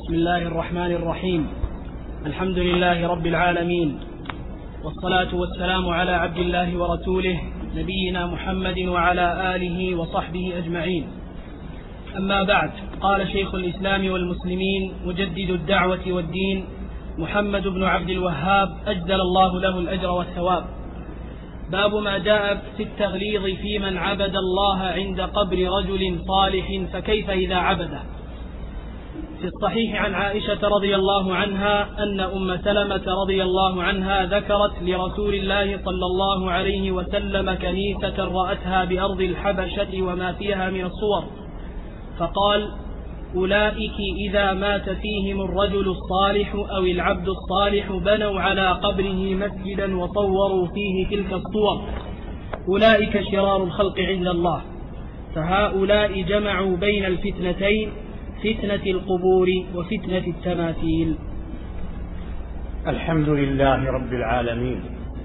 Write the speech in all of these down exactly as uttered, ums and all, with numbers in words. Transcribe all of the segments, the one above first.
بسم الله الرحمن الرحيم. الحمد لله رب العالمين، والصلاة والسلام على عبد الله ورسوله نبينا محمد وعلى آله وصحبه أجمعين. أما بعد، قال شيخ الإسلام والمسلمين مجدد الدعوة والدين محمد بن عبد الوهاب أجزل الله له الأجر والثواب: باب ما جاء في التغليظ في من عبد الله عند قبر رجل صالح فكيف إذا عبده. في الصحيح عن عائشة رضي الله عنها أن أم سلمة رضي الله عنها ذكرت لرسول الله صلى الله عليه وسلم كنيسة رأتها بأرض الحبشة وما فيها من الصور، فقال: أولئك إذا مات فيهم الرجل الصالح أو العبد الصالح بنوا على قبره مسجدا وصوروا فيه تلك الصور، أولئك شرار الخلق عند الله، فهؤلاء جمعوا بين الفتنتين، فتنة القبور وفتنة التماثيل. الحمد لله رب العالمين،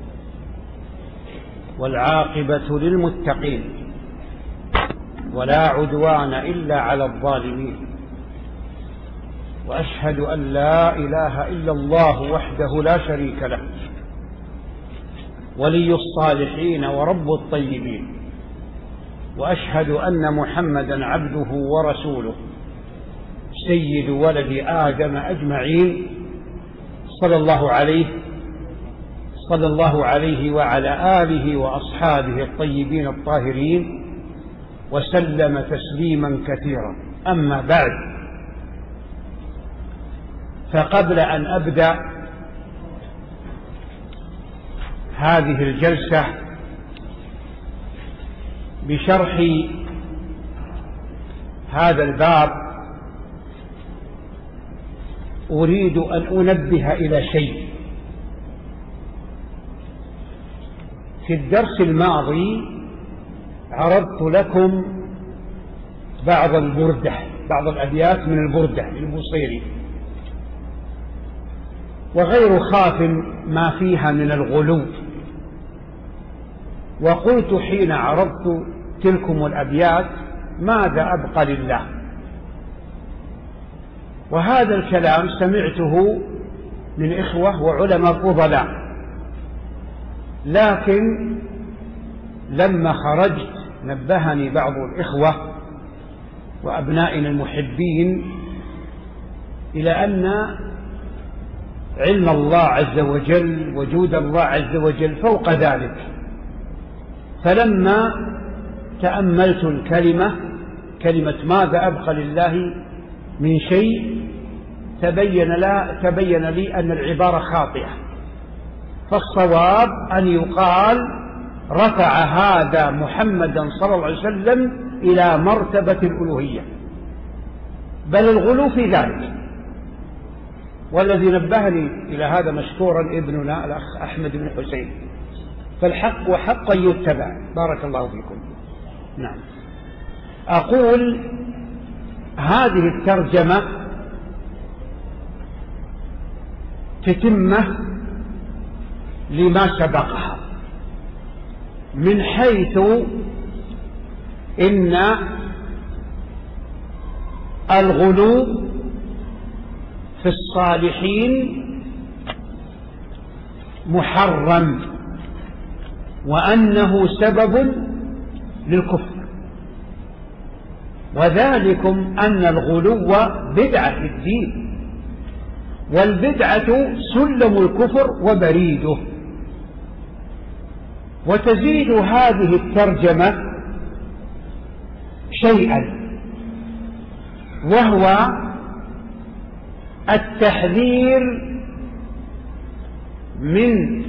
والعاقبة للمتقين، ولا عدوان إلا على الظالمين، وأشهد أن لا إله إلا الله وحده لا شريك له، ولي الصالحين ورب الطيبين، وأشهد أن محمدا عبده ورسوله سيد ولد آدم أجمعين، صلى الله عليه صلى الله عليه وعلى آله وأصحابه الطيبين الطاهرين، وسلم تسليما كثيرا. أما بعد، فقبل أن أبدأ هذه الجلسة بشرح هذا الباب، أريد أن أنبه إلى شيء. في الدرس الماضي عرضت لكم بعض البردة بعض الأبيات من البردة للبوصيري، وغير خاف ما فيها من الغلو، وقلت حين عرضت تلكم الأبيات: ماذا أبقى لله؟ وهذا الكلام سمعته من إخوة وعلماء فضلاء، لكن لما خرجت نبهني بعض الإخوة وأبنائنا المحبين إلى أن علم الله عز وجل وجود الله عز وجل فوق ذلك. فلما تأملت الكلمة كلمة ماذا أبقى لله من شيء، تبين, لا تبين لي أن العبارة خاطئة، فالصواب أن يقال: رفع هذا محمدا صلى الله عليه وسلم إلى مرتبة الألوهية، بل الغلو في ذلك. والذي نبهني إلى هذا مشكورا ابننا الأخ أحمد بن حسين، فالحق وحقا يتبع. بارك الله فيكم. نعم، أقول هذه الترجمة تتمة لما سبقها، من حيث إن الغلو في الصالحين محرم، وأنه سبب للكفر، وذلكم أن الغلو بدعة في الدين، والبدعة سلم الكفر وبريده. وتزيد هذه الترجمة شيئا، وهو التحذير من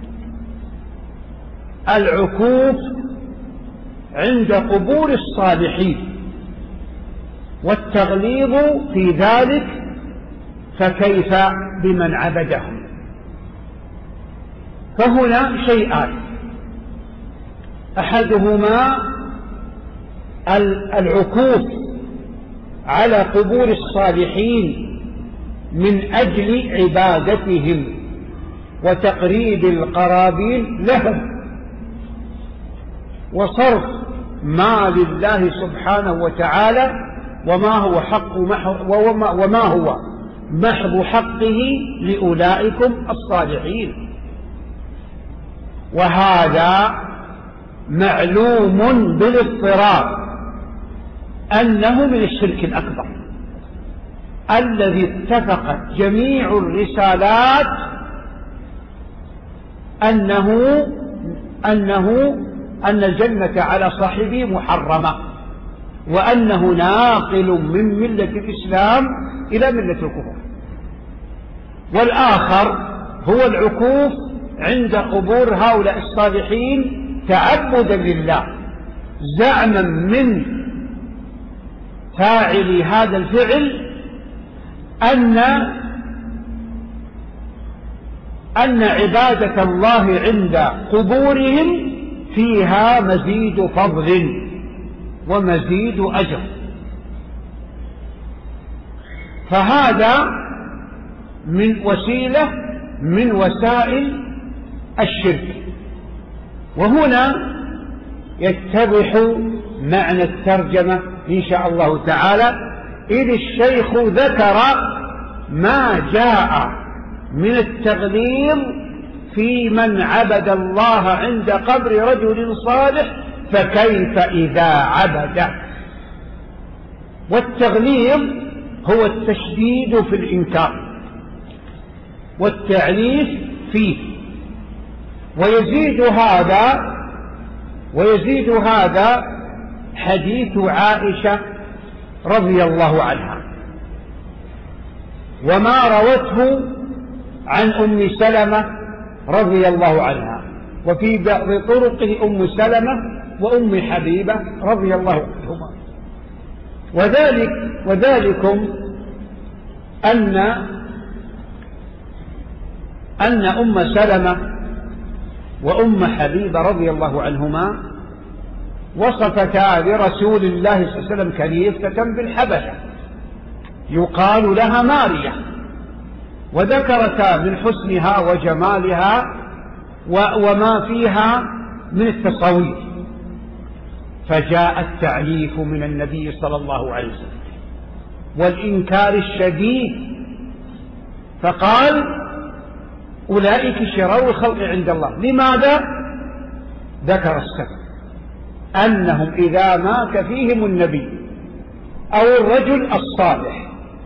العكوف عند قبور الصالحين والتغليظ في ذلك، فكيف بمن عبدهم. فهنا شيئان: أحدهما العكوف على قبور الصالحين من أجل عبادتهم وتقريب القرابين لهم، وصرف ما لله سبحانه وتعالى وما هو حق وما, وما هو محض حقه لأولئكم الصالحين. وهذا معلوم بالاضطرار أنه من الشرك الأكبر الذي اتفقت جميع الرسالات أنه أنه أن الجنة على صاحبه محرمة، وأنه ناقل من ملة الإسلام إلى ملة الكفر. والآخر هو العكوف عند قبور هؤلاء الصالحين تعبدا لله، زعما من فاعل هذا الفعل أن أن عبادة الله عند قبورهم فيها مزيد فضل ومزيد أجر. فهذا من وسيلة من وسائل الشرك. وهنا يتضح معنى الترجمة إن شاء الله تعالى، إذ الشيخ ذكر ما جاء من التغليظ في من عبد الله عند قبر رجل صالح فكيف إذا عبده. والتغليظ هو التشديد في الإنكار والتعنيف فيه. ويزيد هذا ويزيد هذا حديث عائشة رضي الله عنها وما روته عن أم سلمة رضي الله عنها، وفي بعض طرقه أم سلمة وأم حبيبة رضي الله عنهما. وذلك وذلكم أن أن أم سلمة وأم حبيبة رضي الله عنهما وصفتا لرسول الله صلى الله عليه وسلم كنيسة بالحبشة يقال لها ماريا، وذكرتا من حسنها وجمالها وما فيها من التصاوير. فجاء التعنيف من النبي صلى الله عليه وسلم والإنكار الشديد، فقال أولئك شرار الخلق عند الله. لماذا؟ ذكر السبب أنهم إذا مات فيهم النبي أو الرجل الصالح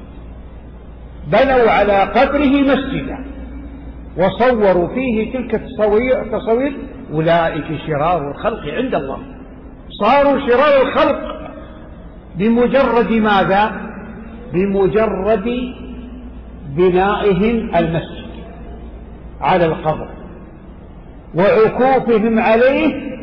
بنوا على قبره مسجدا وصوروا فيه تلك التصوير أولئك شرار الخلق عند الله. صاروا شرار الخلق بمجرد ماذا؟ بمجرد بنائهم المسجد على القبر وعكوفهم عليه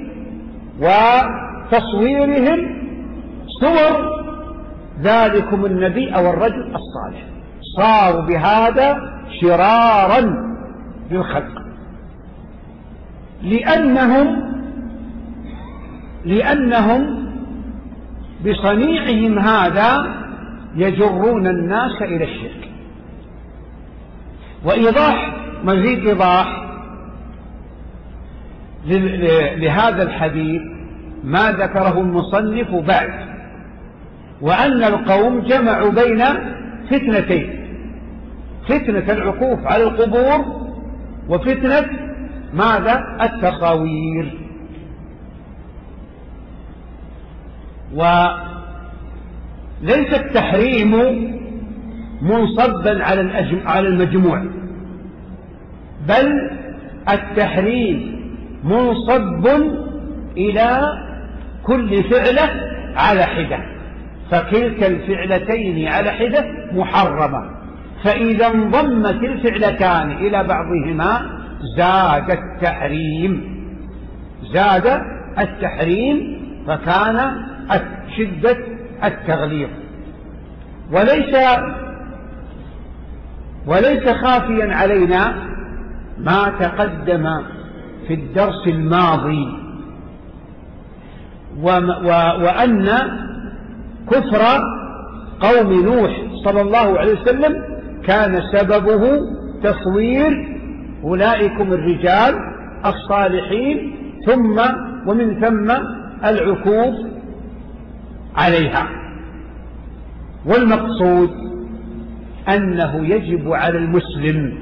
وتصويرهم صور ذلكم النبي أو الرجل الصالح. صاروا بهذا شرارا للخلق لأنهم لأنهم بصنيعهم هذا يجرون الناس إلى الشرك. وإيضاح مزيد إيضاح لهذا الحديث ما ذكره المصنف بعد، وأن القوم جمعوا بين فتنتين: فتنة العكوف على القبور وفتنة ماذا؟ التصاوير. وليس التحريم منصبا على المجموع، بل التحريم منصب إلى كل فعلة على حدة، فكلتا الفعلتين على حدة محرمة. فإذا انضمت الفعلتان إلى بعضهما زاد التحريم زاد التحريم فكان شدة التغليظ. وليس وليس خافيا علينا ما تقدم في الدرس الماضي، وأن كفر قوم نوح صلى الله عليه وسلم كان سببه تصوير أولئكم الرجال الصالحين ثم ومن ثم العكوف عليها. والمقصود أنه يجب على المسلم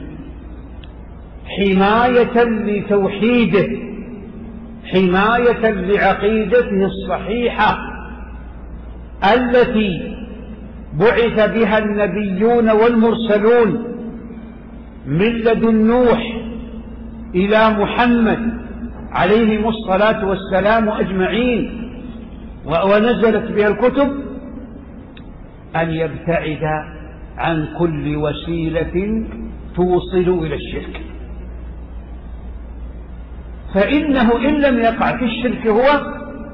حماية لتوحيده، حماية لعقيدته الصحيحة التي بعث بها النبيون والمرسلون من لدن نوح إلى محمد عليهم الصلاة والسلام أجمعين ونزلت بها الكتب، أن يبتعد عن كل وسيلة توصل إلى الشرك، فإنه إن لم يقع في الشرك هو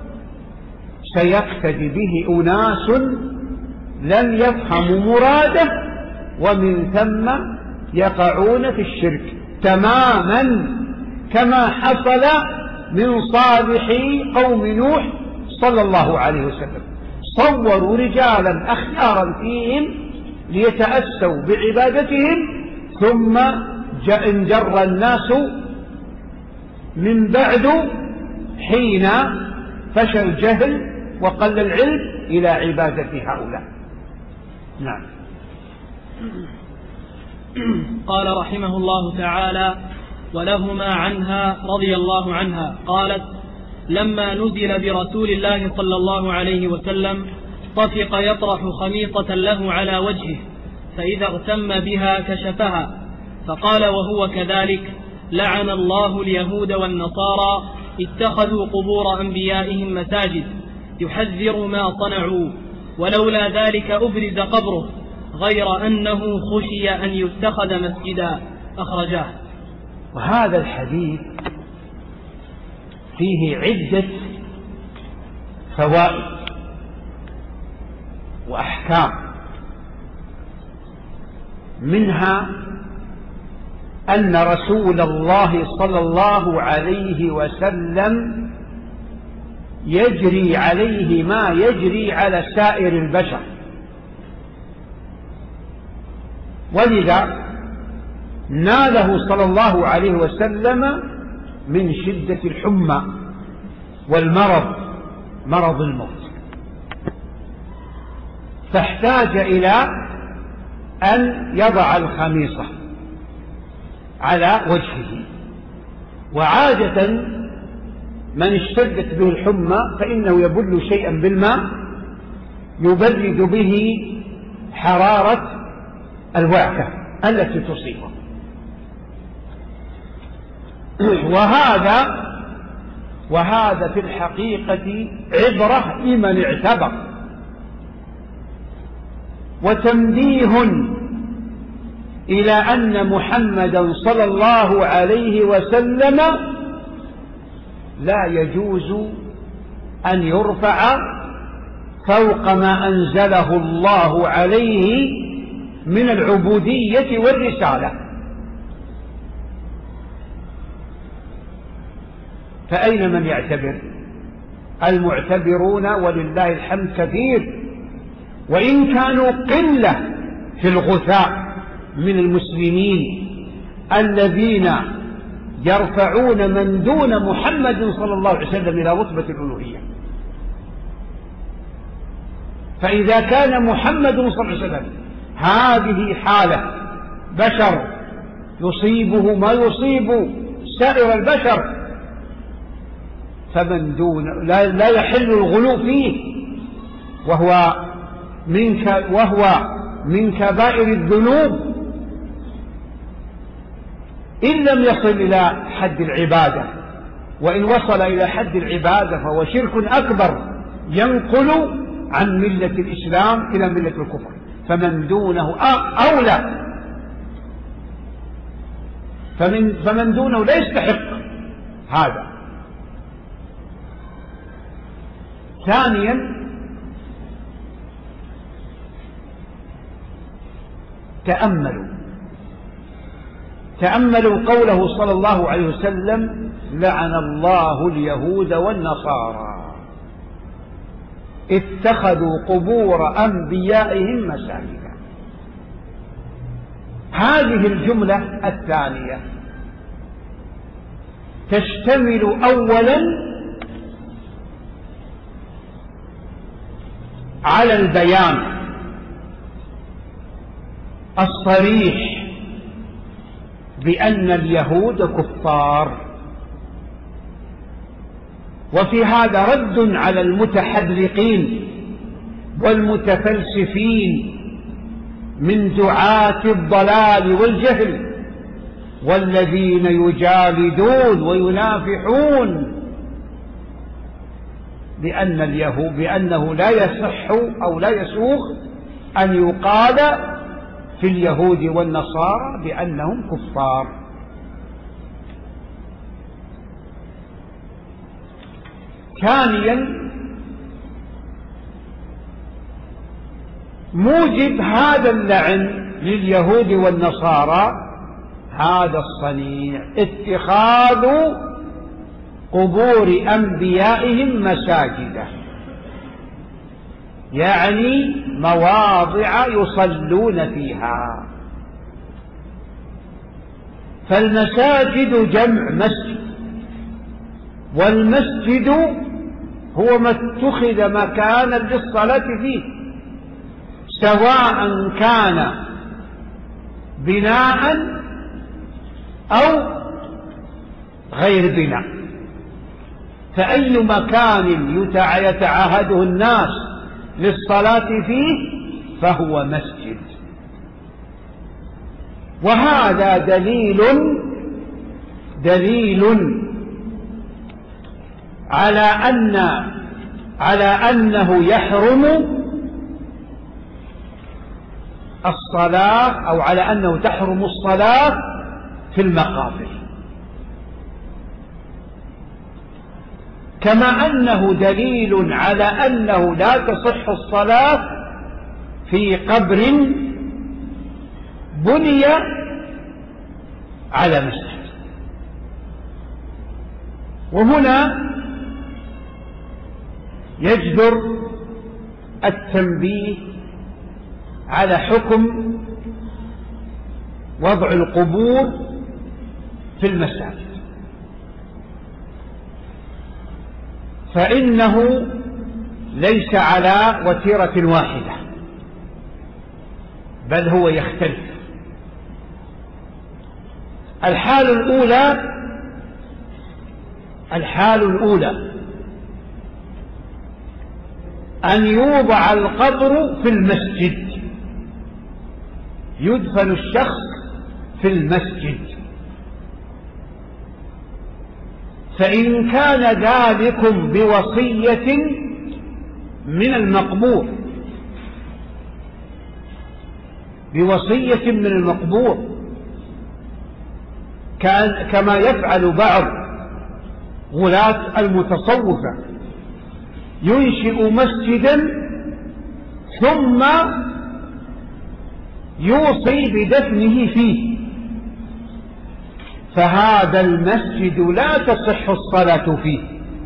سيقتدي به أناس لم يفهموا مراده ومن ثم يقعون في الشرك تماما كما حصل من صالحي قوم نوح صلى الله عليه وسلم. صوروا رجالا أخيارا فيهم ليتأسوا بعبادتهم، ثم انجر الناس من بعد حين فشى الجهل وقل العلم إلى عبادة هؤلاء. نعم. قال رحمه الله تعالى: ولهما عنها رضي الله عنها قالت: لما نزل برسول الله صلى الله عليه وسلم طفق يطرح خميصة له على وجهه، فإذا اغتم بها كشفها، فقال وهو كذلك: لعن الله اليهود والنصارى اتخذوا قبور أنبيائهم مساجد، يحذر ما صنعوا، ولولا ذلك أبرز قبره، غير أنه خشي أن يتخذ مسجدا. أخرجاه. وهذا الحديث فيه عدة فوائد وأحكام، منها أن رسول الله صلى الله عليه وسلم يجري عليه ما يجري على سائر البشر، ولذا ناله صلى الله عليه وسلم من شدة الحمى والمرض، مرض الموت، فاحتاج إلى أن يضع الخميصة على وجهه. وعادة من اشتدت به الحمى فإنه يبل شيئا بالماء يبرد به حرارة الوعكة التي تصيبه، وهذا وهذا في الحقيقة عبرة لمن اعتبر، وتنبيه إلى أن محمدا صلى الله عليه وسلم لا يجوز أن يرفع فوق ما أنزله الله عليه من العبودية والرسالة. فأين من يعتبر؟ المعتبرون ولله الحمد كثير، وإن كانوا قلة في الغثاء من المسلمين الذين يرفعون من دون محمد صلى الله عليه وسلم إلى رتبة الألوهية. فإذا كان محمد صلى الله عليه وسلم هذه حالة بشر يصيبه ما يصيب سائر البشر، فمن دون لا, لا يحل الغلو فيه، وهو من وهو من كبائر الذنوب إن لم يصل إلى حد العبادة، وإن وصل إلى حد العبادة فهو شرك أكبر ينقل عن ملة الإسلام إلى ملة الكفر، فمن دونه أولى، فمن, فمن دونه لا يستحق هذا. ثانيا تأملوا تأملوا قوله صلى الله عليه وسلم: لعن الله اليهود والنصارى اتخذوا قبور أنبيائهم مساجدا. هذه الجملة الثانية تشتمل أولا على البيان الصريح بأن اليهود كفار. وفي هذا رد على المتحذلقين والمتفلسفين من دعاة الضلال والجهل، والذين يجالدون وينافحون بأن اليهود بأنه لا يصح أو لا يسوغ أن يقال في اليهود والنصارى بأنهم كفار. ثانيا، موجب هذا اللعن لليهود والنصارى هذا الصنيع، اتخاذ قبور أنبيائهم مساجدا، يعني مواضع يصلون فيها. فالمساجد جمع مسجد، والمسجد هو ما اتخذ مكانا للصلاة فيه، سواء كان بناء أو غير بناء. فأي مكان يتعاهده الناس للصلاة فيه فهو مسجد. وهذا دليل دليل على أن على أنه يحرم الصلاة، أو على أنه تحرم الصلاة في المقابر، كما أنه دليل على أنه لا تصح الصلاة في قبر بني على مسجد. وهنا يجدر التنبيه على حكم وضع القبور في المساجد، فإنه ليس على وتيرة واحدة، بل هو يختلف. الحال الأولى الحال الأولى أن يوضع القبر في المسجد، يدفن الشخص في المسجد. فإن كان ذلك بوصية من المقبور بوصية من المقبور كان كما يفعل بعض غلاة المتصوفة، ينشئ مسجدا ثم يوصي بدفنه فيه، فهذا المسجد لا تصح الصلاة فيه،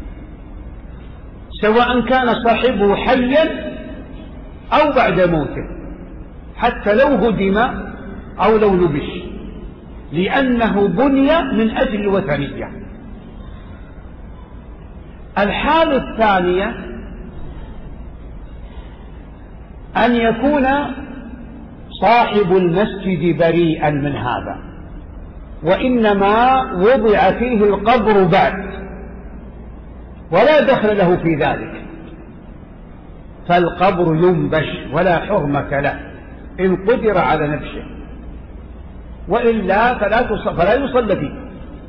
سواء كان صاحبه حيا أو بعد موته، حتى لو هدم أو لو نبش، لأنه بني من أجل الوثنية. الحالة الثانية أن يكون صاحب المسجد بريئا من هذا، وإنما وضع فيه القبر بعد ولا دخل له في ذلك، فالقبر ينبش ولا حرمة له إن قدر على نفسه، وإلا فلا يصلى فيه،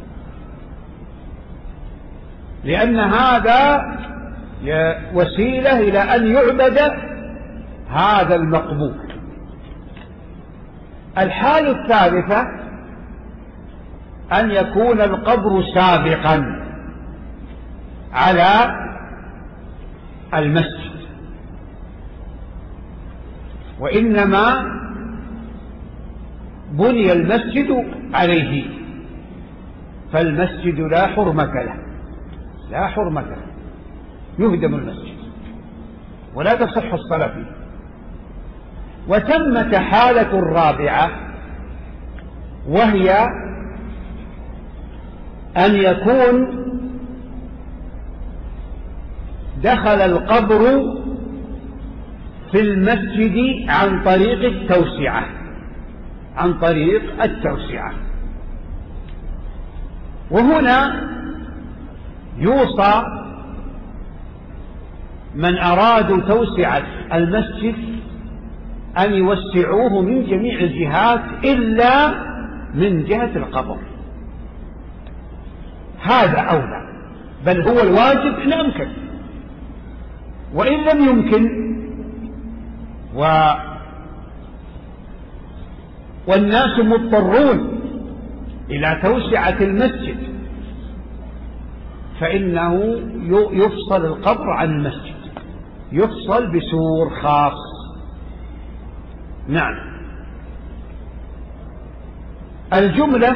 لأن هذا وسيلة إلى أن يعبد هذا المقبور. الحالة الثالثة أن يكون القبر سابقا على المسجد، وإنما بني المسجد عليه، فالمسجد لا حرمة له لا حرمة له يهدم المسجد ولا تصح الصلاة فيه. وتمت حالة الرابعة، وهي أن يكون دخل القبر في المسجد عن طريق التوسعة، عن طريق التوسعة. وهنا يوصى من أرادوا توسعة المسجد أن يوسعوه من جميع الجهات إلا من جهة القبر، هذا أولى، بل هو الواجب إن أمكن، وإن لم يمكن و والناس مضطرون إلى توسعة المسجد فإنه يفصل القبر عن المسجد، يفصل بسور خاص. نعم. الجملة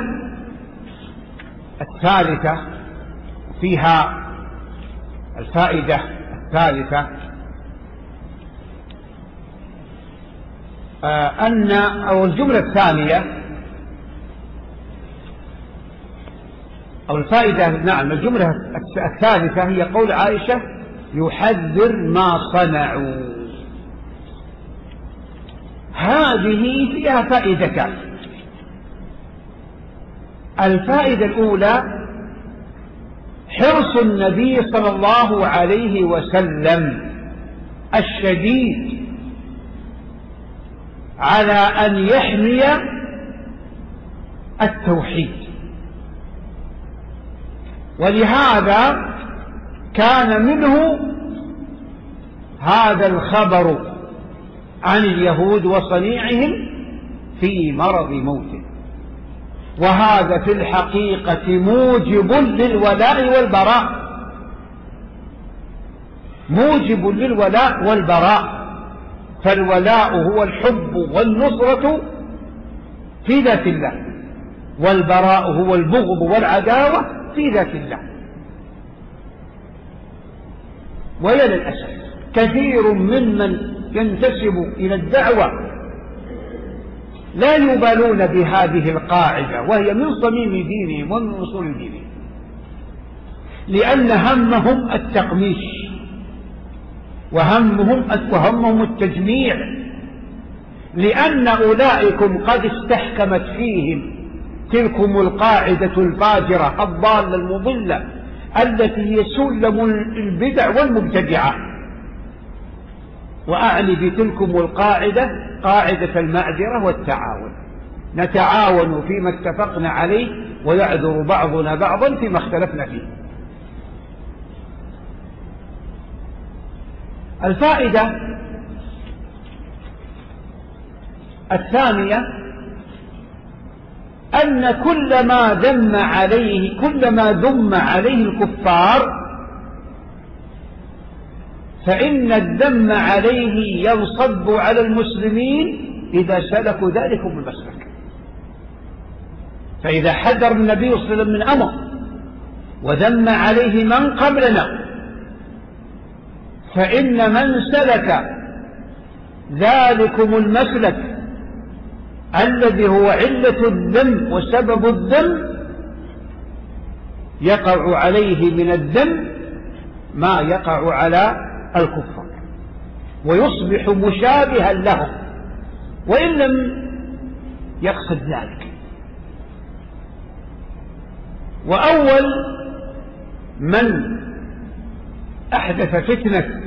الثالثة فيها الفائدة الثالثة أن أو الجملة الثانية أو الفائدة نعم الجملة الثالثة هي قول عائشة يحذر ما صنعوا. هذه فيها فائدتان. الفائدة الأولى حرص النبي صلى الله عليه وسلم الشديد على أن يحمي التوحيد، ولهذا كان منه هذا الخبر عن اليهود وصنيعهم في مرض موته، وهذا في الحقيقة موجب للولاء والبراء، موجب للولاء والبراء. فالولاء هو الحب والنصرة في ذات الله، والبراء هو البغض والعداوة في ذات الله. ويا للأسف كثير ممن ينتسب إلى الدعوة لا يبالون بهذه القاعدة، وهي من صميم دينهم ومن أصول دينهم، لأن همهم التقميش وهمهم وهمهم التجميع، لأن أولئكم قد استحكمت فيهم تلكم القاعدة الفاجرة الضالة المضلة التي هي سلم البدع والمبتدعة. وأعني بتلكم القاعدة قاعدة المعذرة والتعاون، نتعاون فيما اتفقنا عليه ويعذر بعضنا بعضا فيما اختلفنا فيه. الفائدة الثانية أن كل ما ذم عليه كل ما ذم عليه الكفار فإن الذم عليه ينصب على المسلمين إذا سلكوا ذلكم المسلك. فإذا حذر النبي صلى الله عليه وسلم من أمر وذم عليه من قبلنا، فإن من سلك ذلكم المسلك الذي هو علة الذم وسبب الذم يقع عليه من الذم ما يقع على الكفار، ويصبح مشابها لهم وإن لم يقصد ذلك. وأول من أحدث فتنة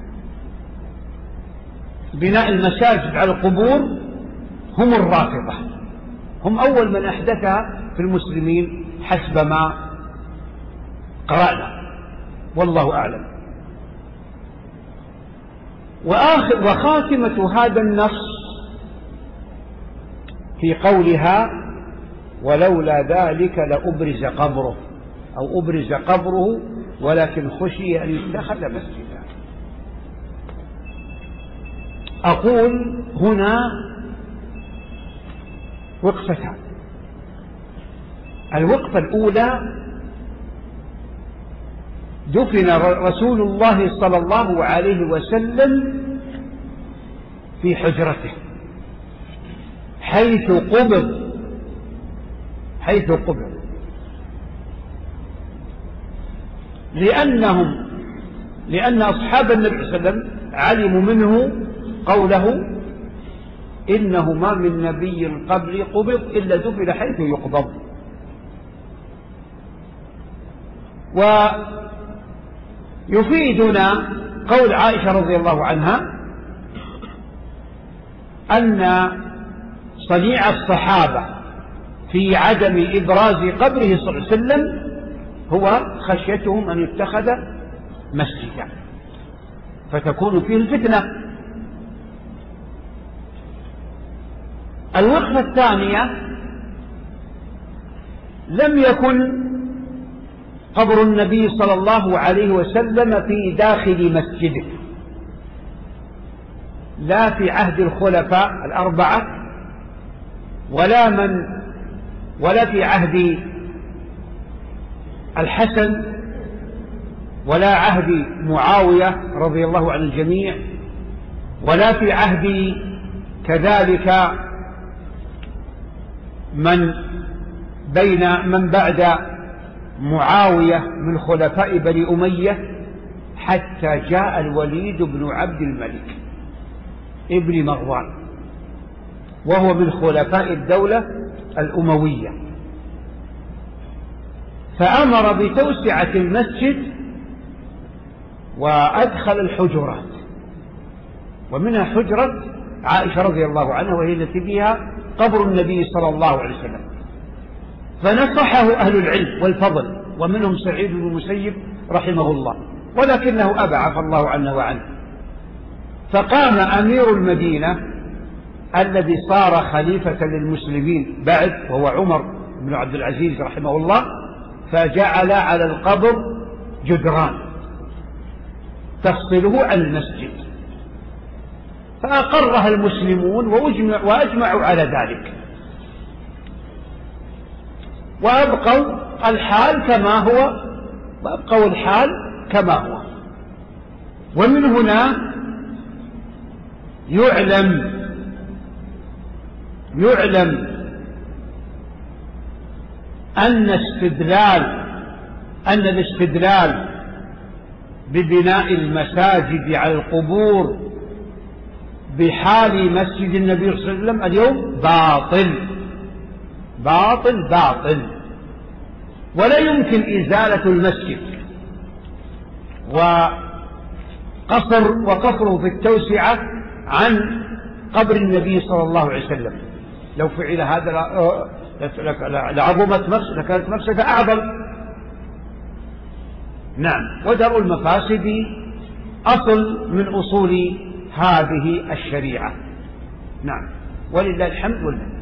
بناء المساجد على القبور هم الرافضة، هم أول من أحدثها في المسلمين حسب ما قرأنا، والله أعلم. وآخر وخاتمة هذا النص في قولها ولولا ذلك لأبرز قبره أو أبرز قبره ولكن خشي أن يتخذ مسجدا. أقول هنا وقفتان. الوقفة الأولى دفن رسول الله صلى الله عليه وسلم في حجرته حيث قبض حيث قبض لأنهم لأن أصحاب النبي صلى الله عليه وسلم علموا منه قوله إنه ما من نبي قبل قبض إلا دفن حيث يقبض. ويفيدنا قول عائشة رضي الله عنها أن صنيع الصحابة في عدم إبراز قبره صلى الله عليه وسلم هو خشيتهم أن يتخذ مسجدا فتكون فيه الفتنة. الوقفة الثانية: لم يكن قبر النبي صلى الله عليه وسلم في داخل مسجده، لا في عهد الخلفاء الأربعة ولا من ولا في عهد الحسن ولا عهد معاوية رضي الله عن الجميع ولا في عهد كذلك من بين من بعد معاوية من خلفاء بني أمية، حتى جاء الوليد بن عبد الملك ابن مروان وهو من خلفاء الدولة الأموية، فأمر بتوسعة المسجد وأدخل الحجرات، ومنها حجرة عائشة رضي الله عنها وهي التي فيها قبر النبي صلى الله عليه وسلم. فنصحه أهل العلم والفضل ومنهم سعيد بن المسيب رحمه الله، ولكنه أبى عفى الله عنه وعنه. فقام أمير المدينة الذي صار خليفة للمسلمين بعد وهو عمر بن عبد العزيز رحمه الله، فجعل على القبر جدران تفصله عن المسجد، فأقرها المسلمون وأجمعوا على ذلك، وأبقوا الحال كما هو وأبقوا الحال كما هو. ومن هنا يعلم يعلم أن استدلال أن الاستدلال ببناء المساجد على القبور بحال مسجد النبي صلى الله عليه وسلم اليوم باطل باطل باطل، ولا يمكن إزالة المسجد وقصر وقصره في التوسعة عن قبر النبي صلى الله عليه وسلم. لو فعل هذا لعظمت مفسدة، لكانت مفسدة أعظم. نعم، ودرء المفاسد أصل من أصول هذه الشريعة. نعم، ولله الحمد والمنة.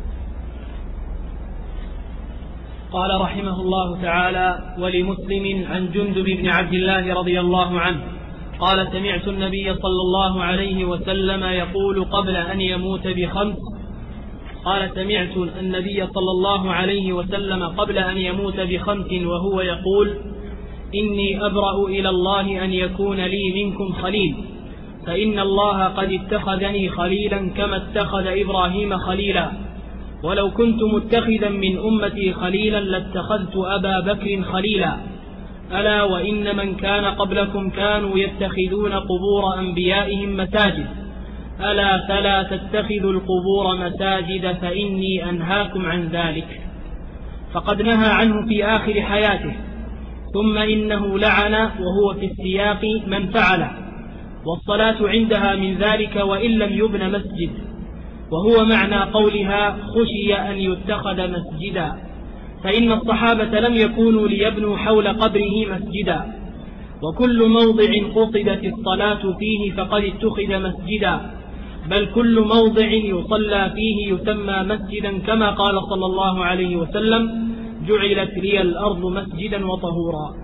قال رحمه الله تعالى: ولمسلم عن جندب بن عبد الله رضي الله عنه قال: سمعت النبي صلى الله عليه وسلم يقول قبل أن يموت بخمس قال سمعت النبي صلى الله عليه وسلم قبل أن يموت بخمس وهو يقول: إني أبرأ إلى الله أن يكون لي منكم خليل، فإن الله قد اتخذني خليلا كما اتخذ إبراهيم خليلا، ولو كنت متخذا من أمتي خليلا لاتخذت أبا بكر خليلا. ألا وإن من كان قبلكم كانوا يتخذون قبور أنبيائهم مساجد، ألا فلا تتخذوا القبور مساجد فإني أنهاكم عن ذلك. فقد نهى عنه في آخر حياته، ثم إنه لعن وهو في السياق من فعله، والصلاة عندها من ذلك وإن لم يبن مسجد، وهو معنى قولها خشي أن يتخذ مسجدا، فإن الصحابة لم يكونوا ليبنوا حول قبره مسجدا، وكل موضع قصدت الصلاة فيه فقد اتخذ مسجدا، بل كل موضع يصلى فيه يسمى مسجدا، كما قال صلى الله عليه وسلم: جعلت لي الأرض مسجدا وطهورا.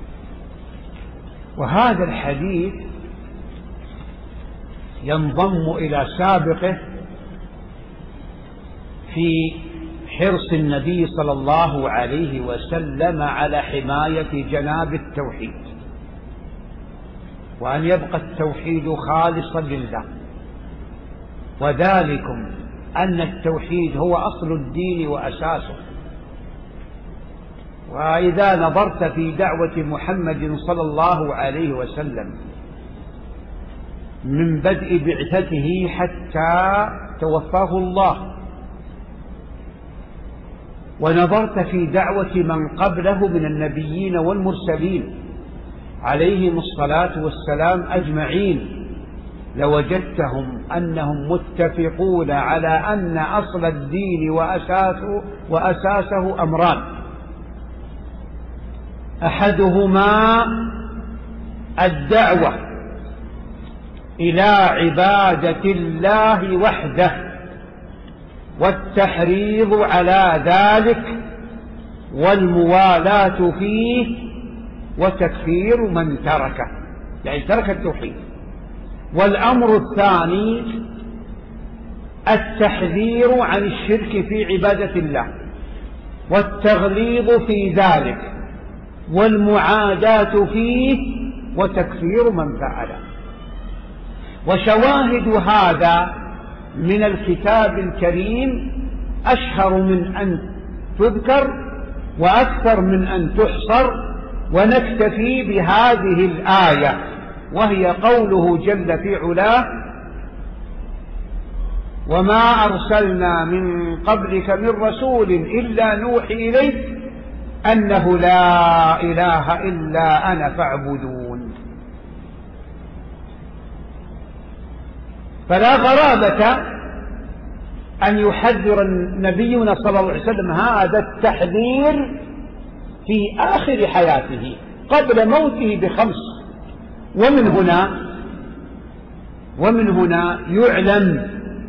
وهذا الحديث ينضم إلى سابقه في حرص النبي صلى الله عليه وسلم على حماية جناب التوحيد، وأن يبقى التوحيد خالصا لله، وذلكم أن التوحيد هو أصل الدين وأساسه. وإذا نظرت في دعوة محمد صلى الله عليه وسلم من بدء بعثته حتى توفاه الله، ونظرت في دعوة من قبله من النبيين والمرسلين عليهم الصلاة والسلام أجمعين، لوجدتهم أنهم متفقون على أن أصل الدين وأساسه, وأساسه أمران: أحدهما الدعوة إلى عبادة الله وحده والتحريض على ذلك والموالاة فيه وتكفير من تركه، يعني ترك التوحيد. والأمر الثاني التحذير عن الشرك في عبادة الله والتغليظ في ذلك والمعاداة فيه وتكفير من فعله. وشواهد هذا من الكتاب الكريم أشهر من أن تذكر وأكثر من أن تحصر، ونكتفي بهذه الآية، وهي قوله جل في علاه: وما أرسلنا من قبلك من رسول إلا نوحي إليك أنه لا إله إلا أنا فاعبدون. فلا غرابة أن يحذر نبينا صلى الله عليه وسلم هذا التحذير في آخر حياته قبل موته بخمس. ومن هنا ومن هنا يعلم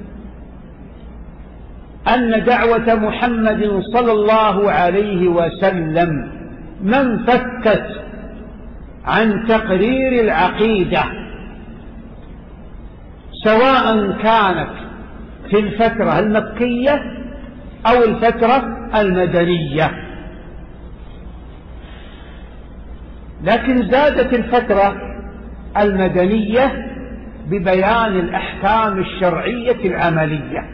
أن دعوة محمد صلى الله عليه وسلم ما انفكت عن تقرير العقيدة، سواء كانت في الفترة المكية أو الفترة المدنية، لكن زادت الفترة المدنية ببيان الأحكام الشرعية العملية.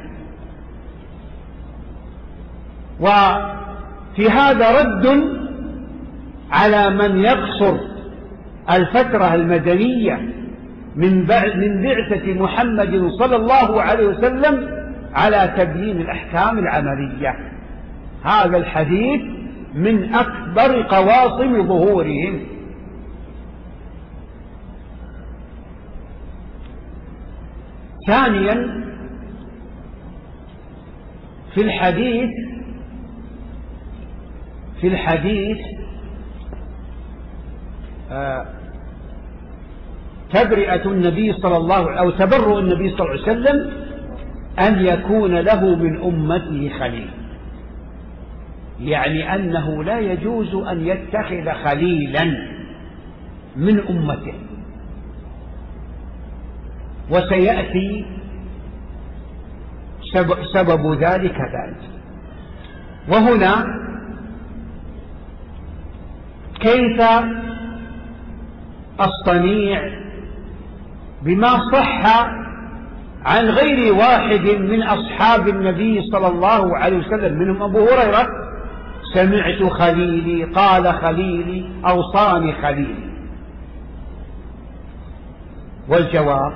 وفي هذا رد على من يقصر الفترة المدنية من من بعثة محمد صلى الله عليه وسلم على تبيين الأحكام العملية. هذا الحديث من أكبر قواصم ظهورهم. ثانيا، في الحديث في الحديث آه تبرئة النبي صلى الله أو تبرؤ النبي صلى الله عليه وسلم أن يكون له من أمته خليل، يعني أنه لا يجوز أن يتخذ خليلا من أمته. وسيأتي سبب ذلك ذلك. وهنا كيف الصنيع بما صح عن غير واحد من أصحاب النبي صلى الله عليه وسلم، منهم أبو هريرة: سمعت خليلي قال خليلي أوصاني خليلي. والجواب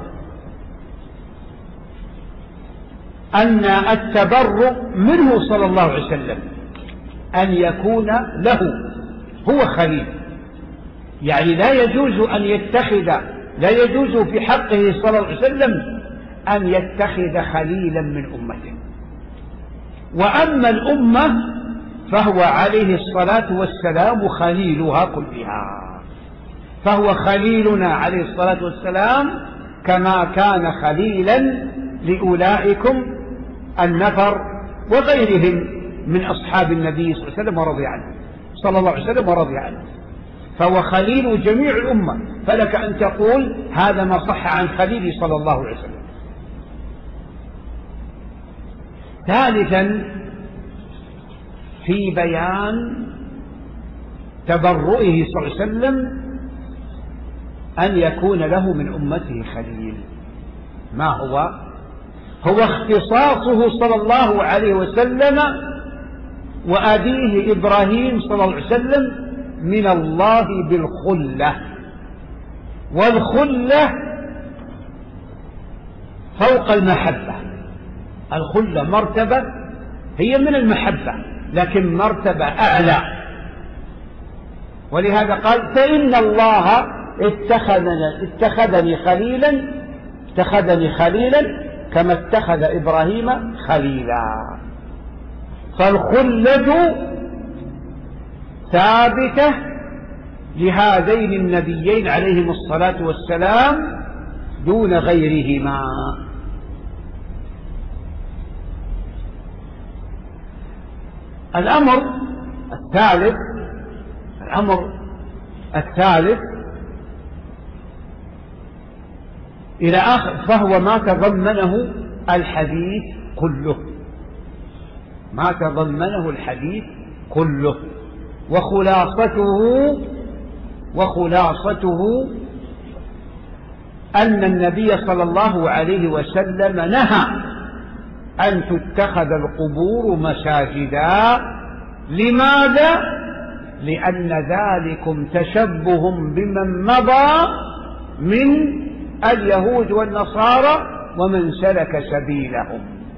أن التبرؤ منه صلى الله عليه وسلم أن يكون له هو خليل، يعني لا يجوز أن يتخذ لا يجوز في حقه صلى الله عليه وسلم أن يتخذ خليلا من أمته. وأما الأمة فهو عليه الصلاة والسلام خليلها كلها، فهو خليلنا عليه الصلاة والسلام كما كان خليلا لأولئكم النفر وغيرهم من أصحاب النبي صلى الله عليه وسلم ورضي عنه صلى الله عليه وسلم ورضي عنه. فهو خليل جميع الأمة، فلك أن تقول هذا ما صح عن خليلي صلى الله عليه وسلم. ثالثا، في بيان تبرؤه صلى الله عليه وسلم أن يكون له من أمته خليل. ما هو؟ هو اختصاصه صلى الله عليه وسلم وأبيه إبراهيم صلى الله عليه وسلم من الله بالخلة، والخلة فوق المحبة، الخلة مرتبة هي من المحبة لكن مرتبة أعلى. ولهذا قال فإن الله اتخذني, اتخذني خليلا اتخذني خليلا كما اتخذ إبراهيم خليلا. فالخلة ثابتة لهذين النبيين عليهم الصلاة والسلام دون غيرهما. الأمر الثالث الأمر الثالث إلى آخر فهو ما تضمنه الحديث كله ما تضمنه الحديث كله وخلاصته وخلاصته أن النبي صلى الله عليه وسلم نهى أن تتخذ القبور مساجدا. لماذا؟ لأن ذلكم تشبه بمن مضى من اليهود والنصارى ومن سلك سبيلهم.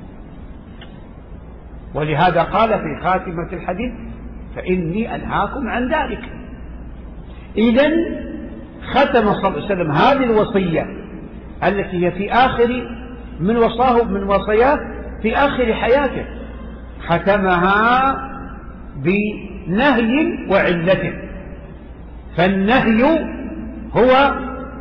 ولهذا قال في خاتمة الحديث فإني أنهاكم عن ذلك. إذن ختم صلى الله عليه وسلم هذه الوصية التي هي في آخر من وصاه من وصيات في آخر حياته ختمها بنهي وعلته. فالنهي هو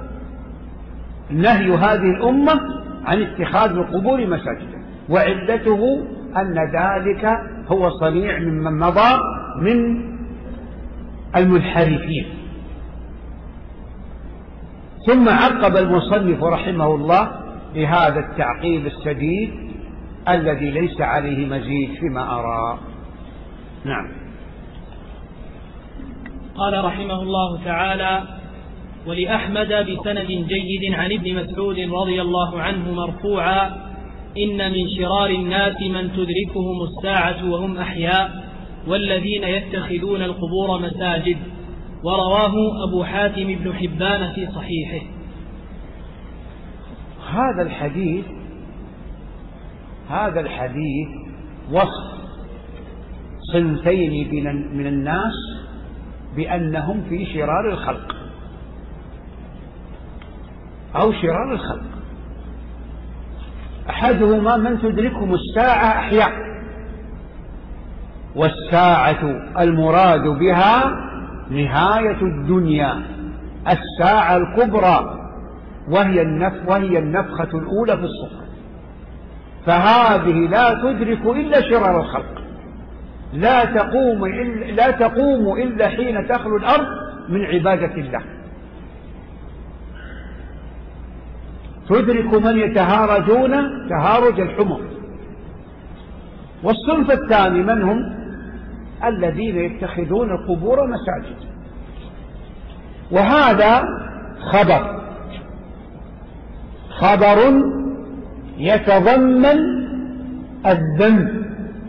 نهي هذه الأمة عن اتخاذ القبور مساجدا، وعلته أن ذلك هو صنيع ممن مضى من المنحرفين. ثم عقب المصنف رحمه الله بهذا التعقيب السديد الذي ليس عليه مزيد فيما أرى. نعم. قال رحمه الله تعالى: ولأحمد بسند جيد عن ابن مسعود رضي الله عنه مرفوعا: إن من شرار الناس من تدركهم الساعة وهم أحياء والذين يتخذون القبور مساجد. ورواه أبو حاتم بن حبان في صحيحه. هذا الحديث هذا الحديث وصف صنفين من الناس بأنهم في شرار الخلق أو شرار الخلق. أحدهما من تدركهم الساعة أحياء، والساعة المراد بها نهاية الدنيا، الساعة الكبرى، وهي النف وهي النفخة الأولى في الصور. فهذه لا تدرك إلا شرار الخلق، لا تقوم إلا, لا تقوم إلا حين تخلو الأرض من عبادة الله. تدرك من يتهارجون تهارج الحمر. والصنف الثاني من هم؟ الذين يتخذون القبور مساجد. وهذا خبر خبر يتضمن الذم،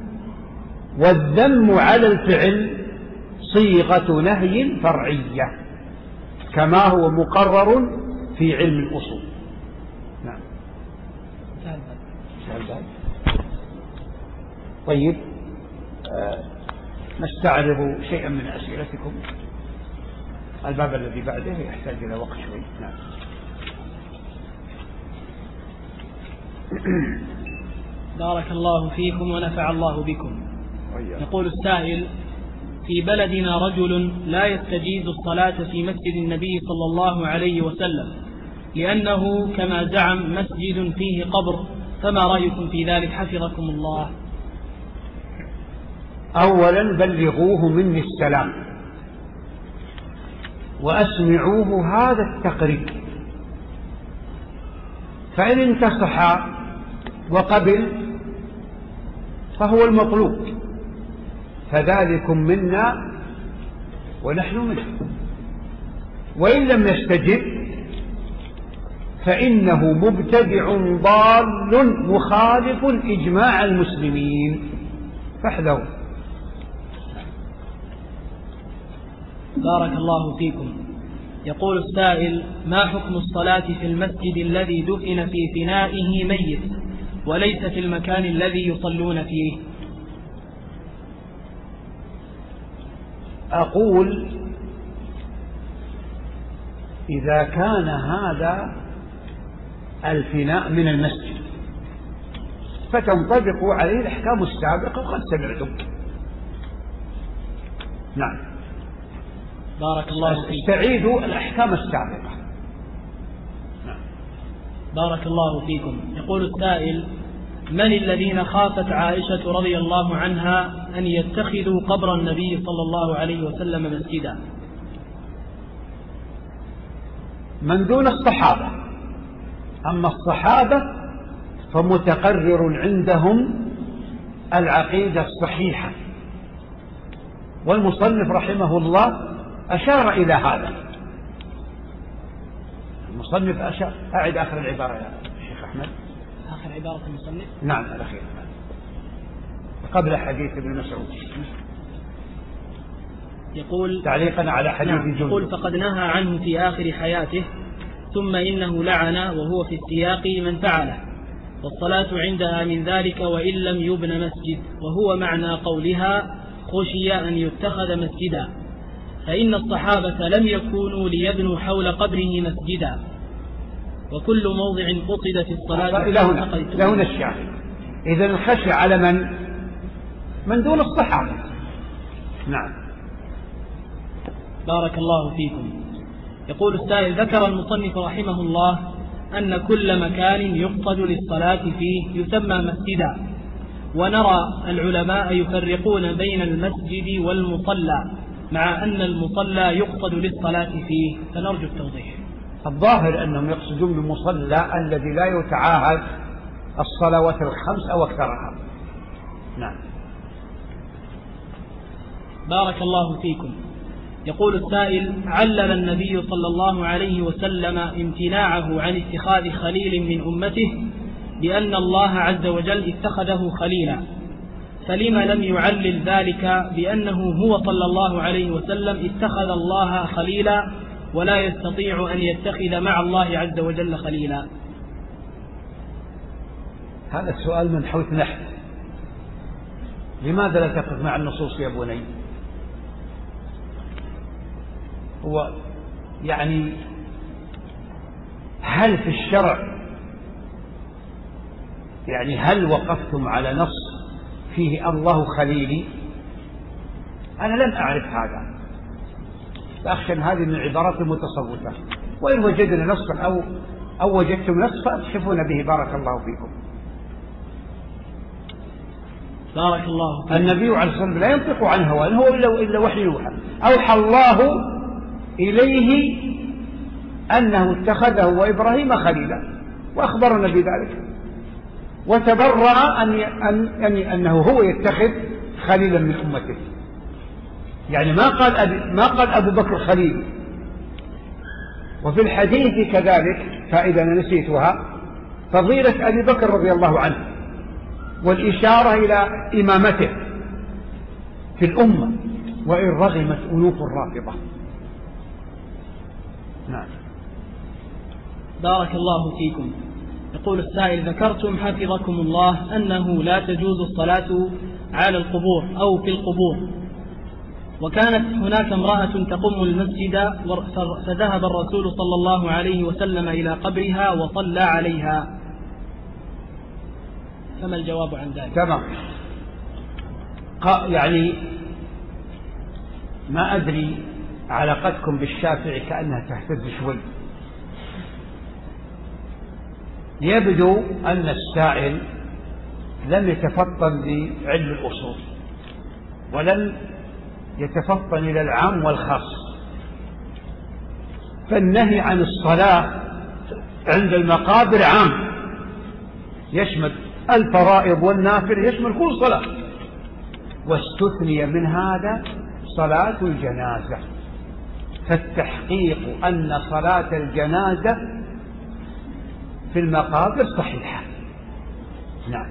والذم على الفعل صيغة نهي فرعية كما هو مقرر في علم الأصول. نعم. طيب، آه نستعرض شيئا من أسئلتكم. الباب الذي بعده يحتاج إلى وقت شوي. نعم. بارك الله فيكم ونفع الله بكم. يقول السائل: في بلدنا رجل لا يستجيز الصلاة في مسجد النبي صلى الله عليه وسلم لأنه كما زعم مسجد فيه قبر، فما رأيكم في ذلك حفظكم الله؟ أولا بلغوه مني السلام وأسمعوه هذا التقرير، فإن انتصح وقبل فهو المطلوب، فذلكم منا ونحن منه. وإن لم يستجب فإنه مبتدع ضال مخالف إجماع المسلمين، فاحذروا. بارك الله فيكم. يقول السائل: ما حكم الصلاة في المسجد الذي دفن في فنائه ميت وليس في المكان الذي يصلون فيه؟ أقول إذا كان هذا الفناء من المسجد فتنطبق عليه الأحكام السابقة وقد سمعتم. نعم. بارك الله فيك. استعيدوا الأحكام السابقة. نعم. بارك الله فيكم. يقول السائل: من الذين خافت عائشة رضي الله عنها أن يتخذوا قبر النبي صلى الله عليه وسلم مسجدا؟ من دون الصحابة. أما الصحابة فمتقرر عندهم العقيدة الصحيحة، والمصنف رحمه الله أشار إلى هذا. المصنف أشار. أعد آخر العبارة يا شيخ أحمد. آخر عبارة المصنف. نعم الأخير قبل حديث ابن مسعود. يقول تعليقا على حديث جندب. يقول: فقد نهى عنه في آخر حياته، ثم إنه لعن وهو في السياق من فعله، والصلاة عندها من ذلك وإن لم يبن مسجد، وهو معنى قولها: خشي أن يتخذ مسجدا، فإن الصحابة لم يكونوا ليبنوا حول قبره مسجدا، وكل موضع قصد في الصلاة. لهنا الشاهد. إذن الخشية على من؟ من دون الصحابة. نعم. بارك الله فيكم. يقول السائل: ذكر المصنف رحمه الله أن كل مكان يقصد للصلاة فيه يسمى مسجدا، ونرى العلماء يفرقون بين المسجد والمصلى، مع أن المصلى يقصد للصلاة فيه، فنرجو التوضيح. الظاهر أنهم يقصدون بالمصلى الذي لا يتعاهد الصلوات الخمس أو أكثرها. نعم. بارك الله فيكم. يقول السائل: علل النبي صلى الله عليه وسلم امتناعه عن اتخاذ خليل من أمته بأن الله عز وجل اتخذه خليلا، فلما لم يعلل ذلك بأنه هو صلى الله عليه وسلم اتخذ الله خليلا ولا يستطيع أن يتخذ مع الله عز وجل خليلا؟ هذا السؤال من حيث نحن. لماذا لا تقف مع النصوص يا بني؟ هو يعني هل في الشرع يعني هل وقفتم على نص فيه الله خليلي؟ أنا لم أعرف هذا، فأخشى أن هذه من العبارات المتصوفة، وإن وجدنا نصا أو أو وجدتم نص فأتحفون به. بارك الله فيكم. بارك الله فيكم. النبي عليه الصلاة والسلام لا ينطق عن هوى، إن هو إلا, إلا وحي يوحى. أوحى الله إليه أنه اتخذه وإبراهيم خليلا وأخبرنا بذلك، وتبرأ أن أن أنه هو يتخذ خليلا من أمته. يعني ما قال أبي ما قال أبو بكر خليل. وفي الحديث كذلك فإذا أنا نسيتها فضيلة أبي بكر رضي الله عنه، والإشارة إلى إمامته في الأمة، وإن رغمت أنوف الرافضة. نعم. بارك الله فيكم. يقول السائل: ذكرتم حفظكم الله أنه لا تجوز الصلاة على القبور أو في القبور، وكانت هناك امرأة تقوم المسجد فذهب الرسول صلى الله عليه وسلم إلى قبرها وصلى عليها، فما الجواب عن ذلك؟ تمام. يعني ما أدري علاقتكم بالشافعي كأنها تهتز شوي. يبدو أن السائل لم يتفطن لعلم الأصول، ولم يتفطن إلى العام والخاص. فالنهي عن الصلاة عند المقابر عام، يشمل الفرائض والنافل، يشمل كل صلاة، واستثني من هذا صلاة الجنازة. فالتحقيق أن صلاة الجنازة في المقابر صحيحة. نعم.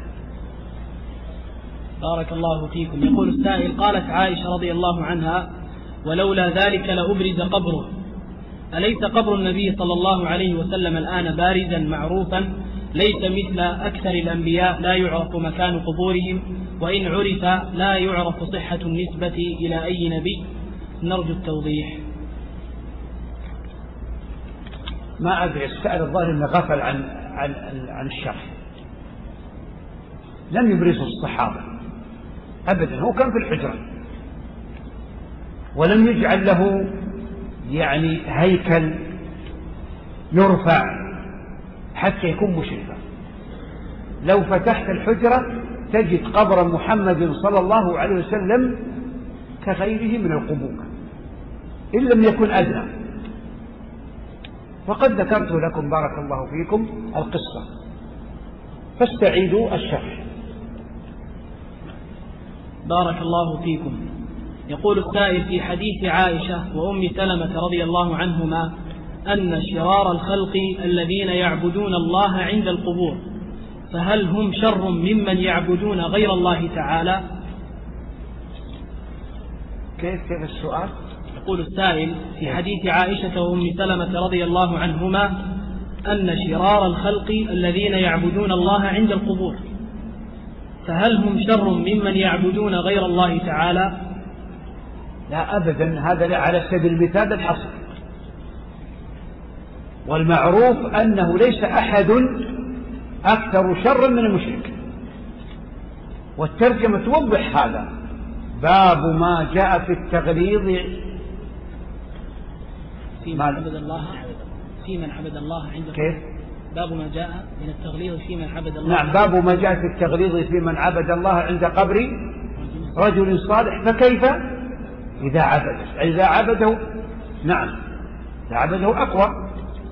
بارك الله فيكم. يقول السائل: قالت عائشة رضي الله عنها: ولولا ذلك لأبرز قبره. أليس قبر النبي صلى الله عليه وسلم الآن بارزا معروفا ليس مثل أكثر الأنبياء لا يعرف مكان قبورهم، وإن عرف لا يعرف صحة النسبة إلى أي نبي؟ نرجو التوضيح. ما أدري، السائل الظاهر أنه غفل عن عن عن الشرح. لم يبرزه الصحابة أبدا، هو كان في الحجرة ولم يجعل له يعني هيكل يرفع حتى يكون مشرفا. لو فتحت الحجرة تجد قبر محمد صلى الله عليه وسلم كغيره من القبور إن لم يكن أدنى. وقد ذكرت لكم بارك الله فيكم القصة، فاستعيدوا الشرح. بارك الله فيكم. يقول السائل: في حديث عائشة وأم سلمة رضي الله عنهما أن شرار الخلق الذين يعبدون الله عند القبور، فهل هم شر ممن يعبدون غير الله تعالى؟ كيف كيف السؤال؟ يقول السائل: في حديث عائشة وأم سلمة رضي الله عنهما أن شرار الخلق الذين يعبدون الله عند القبور، فهل هم شر ممن يعبدون غير الله تعالى؟ لا أبدا، هذا على سبيل المثال الحصر، والمعروف أنه ليس أحد أكثر شرا من المشرك، والترجمة توضح هذا. باب ما جاء في التغليظ في من عبد الله في من عبد الله عند كيف؟ باب ما جاء من التغليظ في من عبد الله. نعم، باب ما جاء في التغليظ في من عبد الله عند قبر رجل صالح، فكيف إذا عبده إذا عبده نعم إذا عبده أقوى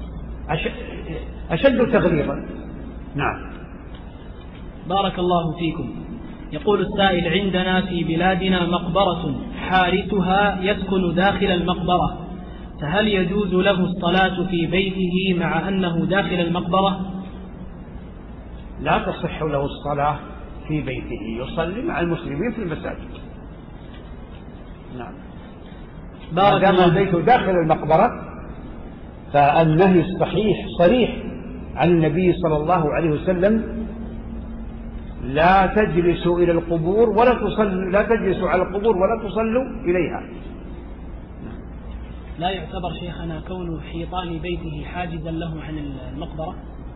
أشد تغليظا. نعم. بارك الله فيكم. يقول السائل: عندنا في بلادنا مقبرة حارسها يسكن داخل المقبرة، فهل يجوز له الصلاة في بيته مع أنه داخل المقبرة؟ لا تصح له الصلاة في بيته، يصلي مع المسلمين في المساجد. نعم. ما دام البيت داخل المقبرة فالنهي الصحيح صريح عن النبي صلى الله عليه وسلم: لا تجلسوا إلى القبور ولا تصلوا، لا تجلسوا على القبور ولا تصلوا إليها. لا يعتبر شيخنا كون حيطان بيته حاجزا له عن المقبرة؟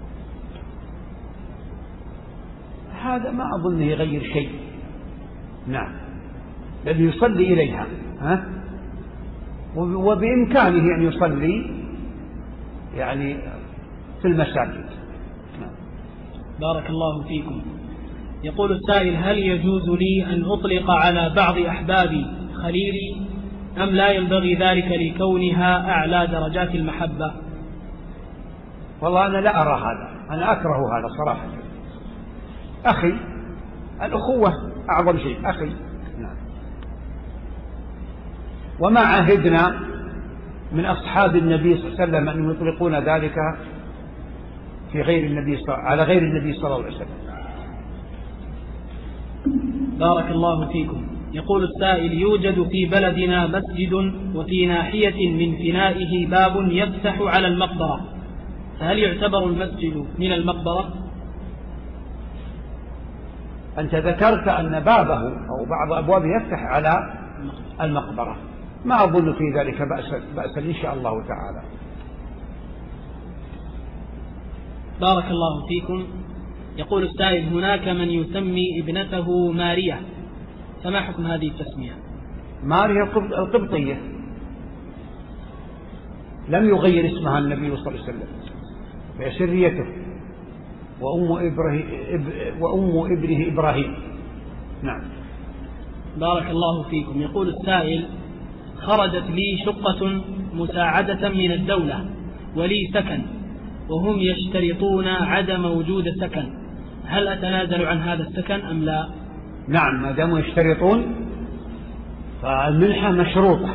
هذا ما أظنه يغير شيء. نعم، بل يصلي إليها، ها؟ وبإمكانه أن يصلي يعني في المساجد. نعم. بارك الله فيكم. يقول السائل: هل يجوز لي أن أطلق على بعض أحبابي خليلي أم لا ينبغي ذلك لكونها أعلى درجات المحبة؟ والله أنا لا أرى هذا، أنا أكره هذا صراحة. أخي، الأخوة أعظم شيء، أخي. نعم. وما عهدنا من أصحاب النبي صلى الله عليه وسلم أن يطلقون ذلك في غير النبي صلى على غير النبي صلى الله عليه وسلم. بارك الله فيكم. يقول السائل: يوجد في بلدنا مسجد وفي ناحية من فنائه باب يفتح على المقبرة، فهل يعتبر المسجد من المقبرة؟ أنت ذكرت أن بابه أو بعض أبوابه يفتح على المقبرة، ما أظن في ذلك بأسا بأسا إن شاء الله تعالى. بارك الله فيكم. يقول السائل: هناك من يسمي ابنته ماريا، فما حكم هذه التسمية؟ ماريا القبطية، لم يغير اسمها النبي صلى الله عليه وسلم، هي سريته، وأم إبراهيم وأم ابنه إبراهيم. نعم. بارك الله فيكم. يقول السائل: خرجت لي شقة مساعدة من الدولة ولي سكن، وهم يشترطون عدم وجود سكن، هل أتنازل عن هذا السكن أم لا؟ نعم، ما داموا يشترطون فالمنحة مشروطة،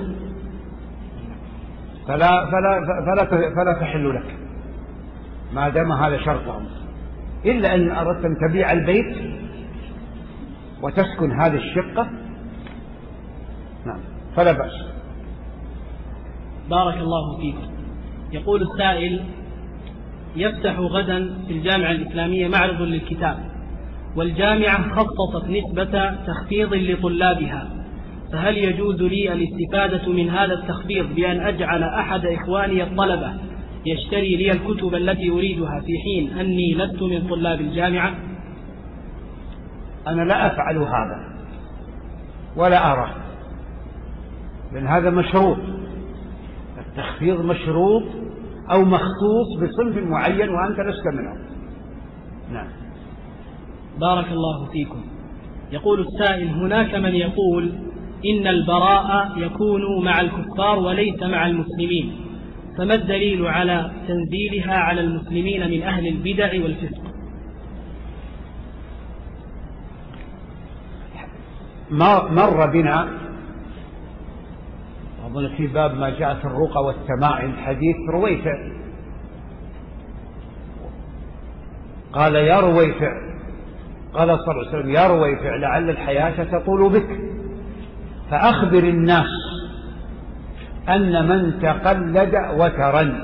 فلا فلا فلا فلا تحل لك ما دام هذا شرطهم، إلا أن أردت أن تبيع البيت وتسكن هذه الشقة، نعم، فلا بأس. بارك الله فيكم. يقول السائل: يفتح غدا في الجامعة الإسلامية معرض للكتاب، والجامعة خصصت نسبة تخفيض لطلابها، فهل يجوز لي الاستفادة من هذا التخفيض بأن أجعل أحد إخواني الطلبة يشتري لي الكتب التي أريدها في حين أني لست من طلاب الجامعة؟ أنا لا أفعل هذا ولا أرى، لأن هذا مشروط، التخفيض مشروط أو مخصوص بصنف معين وأنت لست منه. نعم. بارك الله فيكم. يقول السائل: هناك من يقول إن البراء يكون مع الكفار وليس مع المسلمين، فما الدليل على تنزيلها على المسلمين من أهل البدع والفسق؟ مر بنا أظن في باب ما جاء في الرقى والتمائم حديث رويفع، قال يا رويفع، قال صلى الله عليه وسلم: يا رويفع لعل الحياة تطول بك، فأخبر الناس أن من تقلد وترا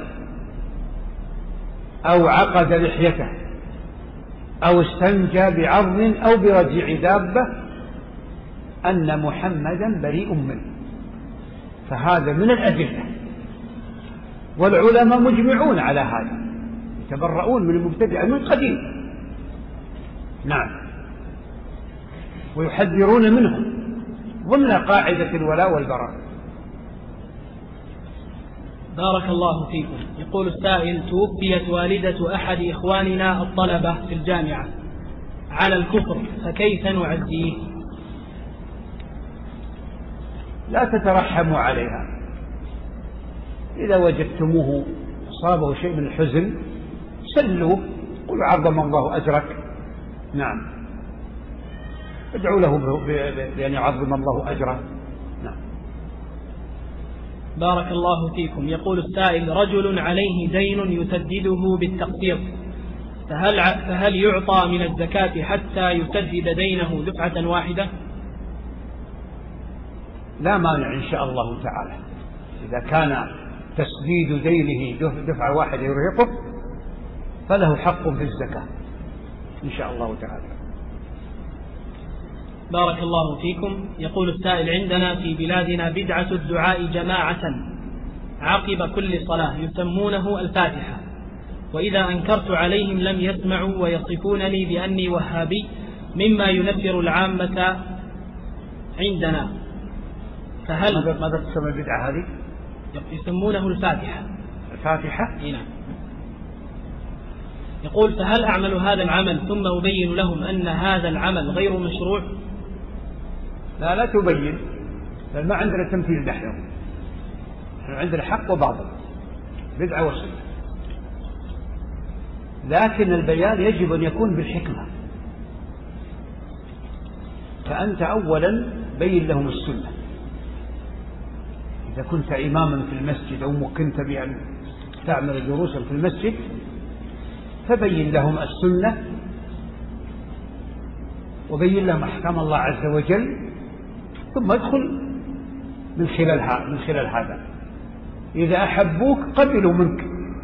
أو عقد لحيته أو استنجى بعظم أو برجع دابة أن محمدا بريء منه. فهذا من الأدلة، والعلماء مجمعون على هذا، يتبرؤون من المبتدع من قديم. نعم. ويحذرون منهم ضمن قاعدة الولاء والبراء. بارك الله فيكم. يقول السائل: توفيت والدة أحد إخواننا الطلبة في الجامعة على الكفر، فكيف نعزيه؟ لا تترحموا عليها، إذا وجدتموه أصابه شيء من الحزن سلوه، قل عظم الله أجرك. نعم. ادعوا له بأن يعظم الله أجره. نعم. بارك الله فيكم. يقول السائل: رجل عليه دين يسدده بالتقسيط، فهل, فهل يعطى من الزكاة حتى يسدد دينه دفعة واحدة؟ لا مانع إن شاء الله تعالى، إذا كان تسديد دينه دفعة واحدة يرهقه فله حق في الزكاة إن شاء الله تعالى. بارك الله فيكم. يقول السائل: عندنا في بلادنا بدعة الدعاء جماعة عقب كل صلاة يسمونه الفاتحة، وإذا أنكرت عليهم لم يسمعوا ويصفونني بأني وهابي مما ينفر العامة عندنا، فهل ماذا تسمى البدعة هذه؟ يسمونه الفاتحة. الفاتحة؟ نعم. يقول: فهل أعمل هذا العمل ثم أبين لهم أن هذا العمل غير مشروع؟ لا لا تبين، لأن ما عندنا تمثيل نحن، عندنا حق وباطل، بدعة وسنة، لكن البيان يجب أن يكون بالحكمة. فأنت أولا بين لهم السنة، إذا كنت إماما في المسجد أو مكنت بأن تعمل دروسا في المسجد فبين لهم السنة وبين لهم أحكام الله عز وجل، ثم ادخل من خلال من خلال هذا. إذا أحبوك قبلوا منك،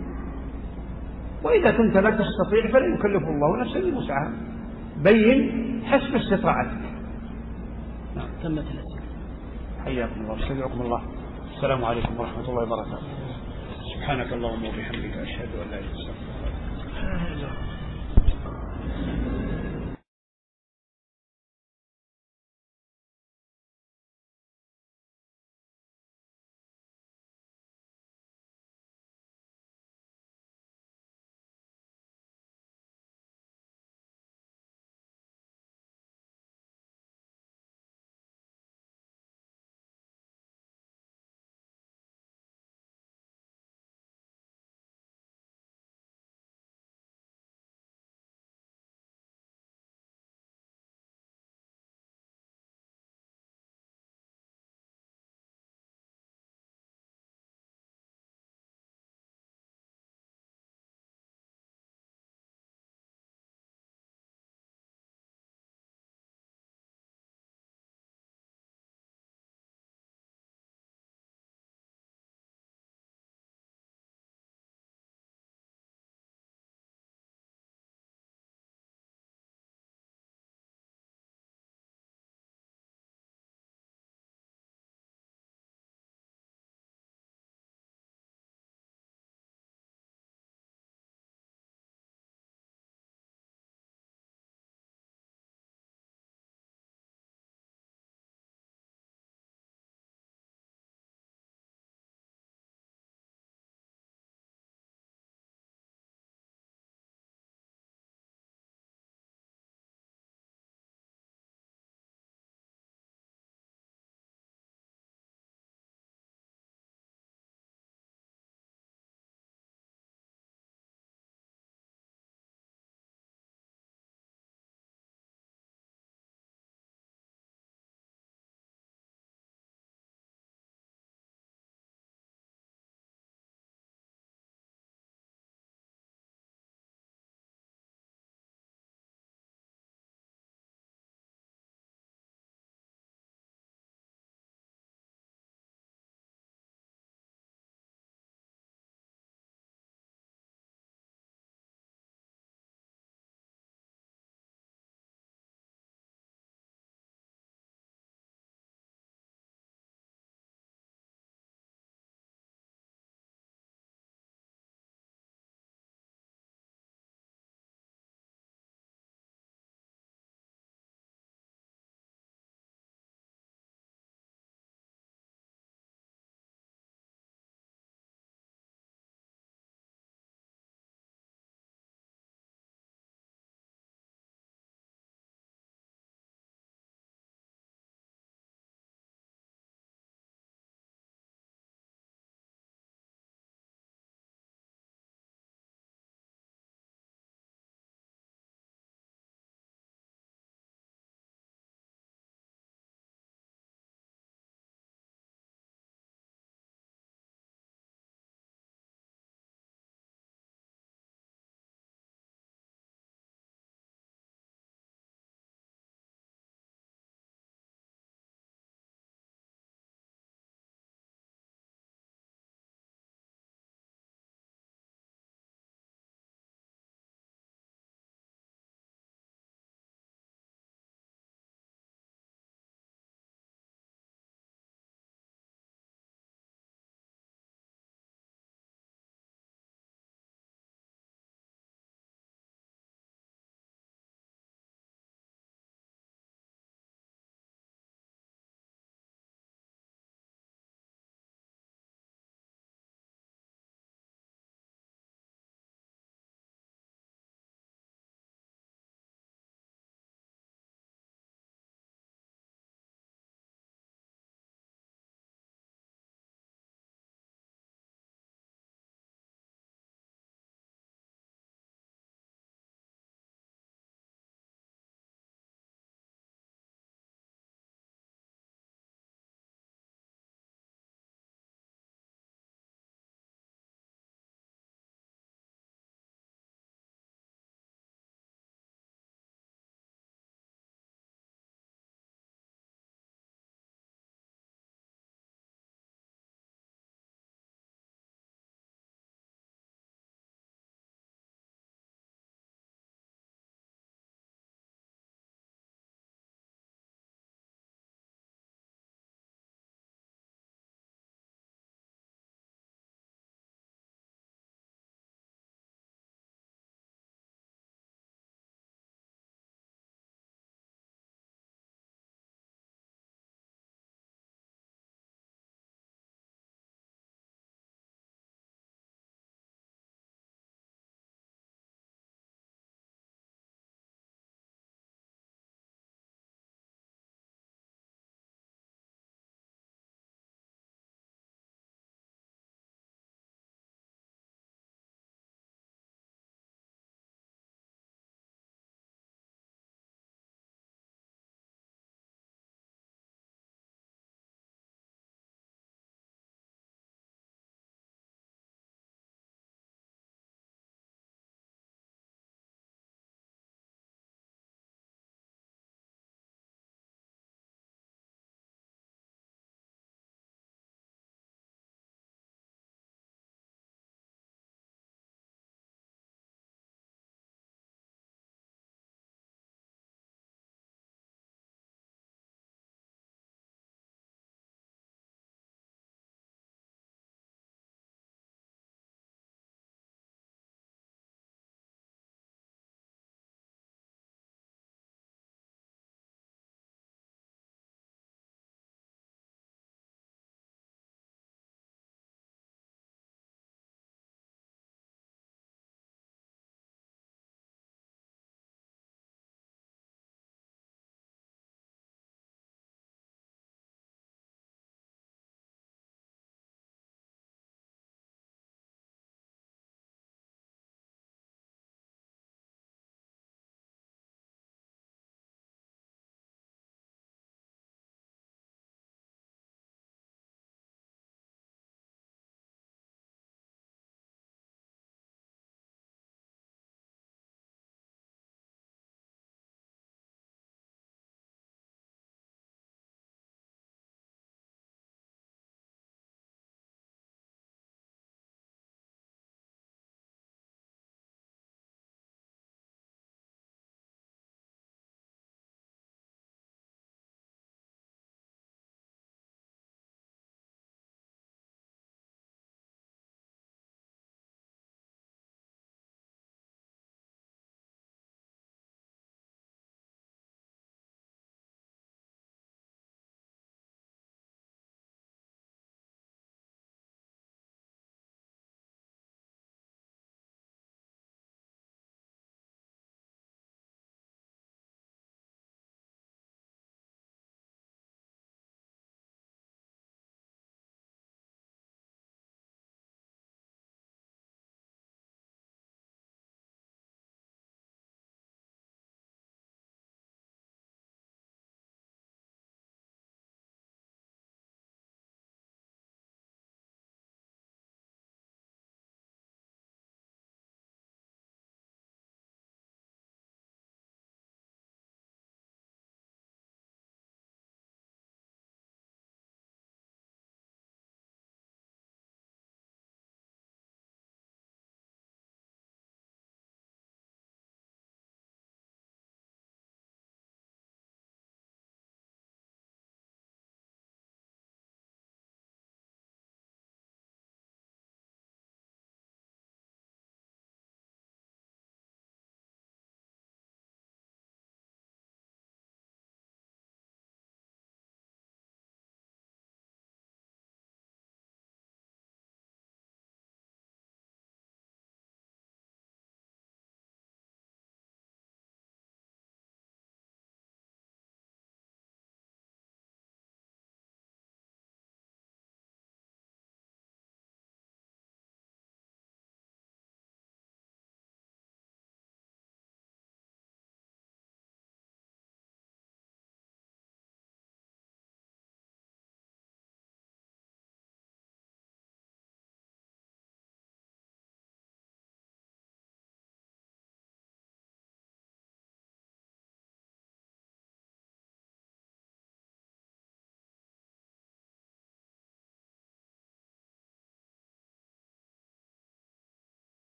وإذا كنت لا تستطيع فلا يكلف الله نفسا إلا وسعها، بين حسب استطاعتك. نعم. تمت الأسئلة. حياكم الله، استودعكم الله، السلام عليكم ورحمة الله وبركاته. سبحانك اللهم وبحمدك أشهد أن لا إله إلا أنت.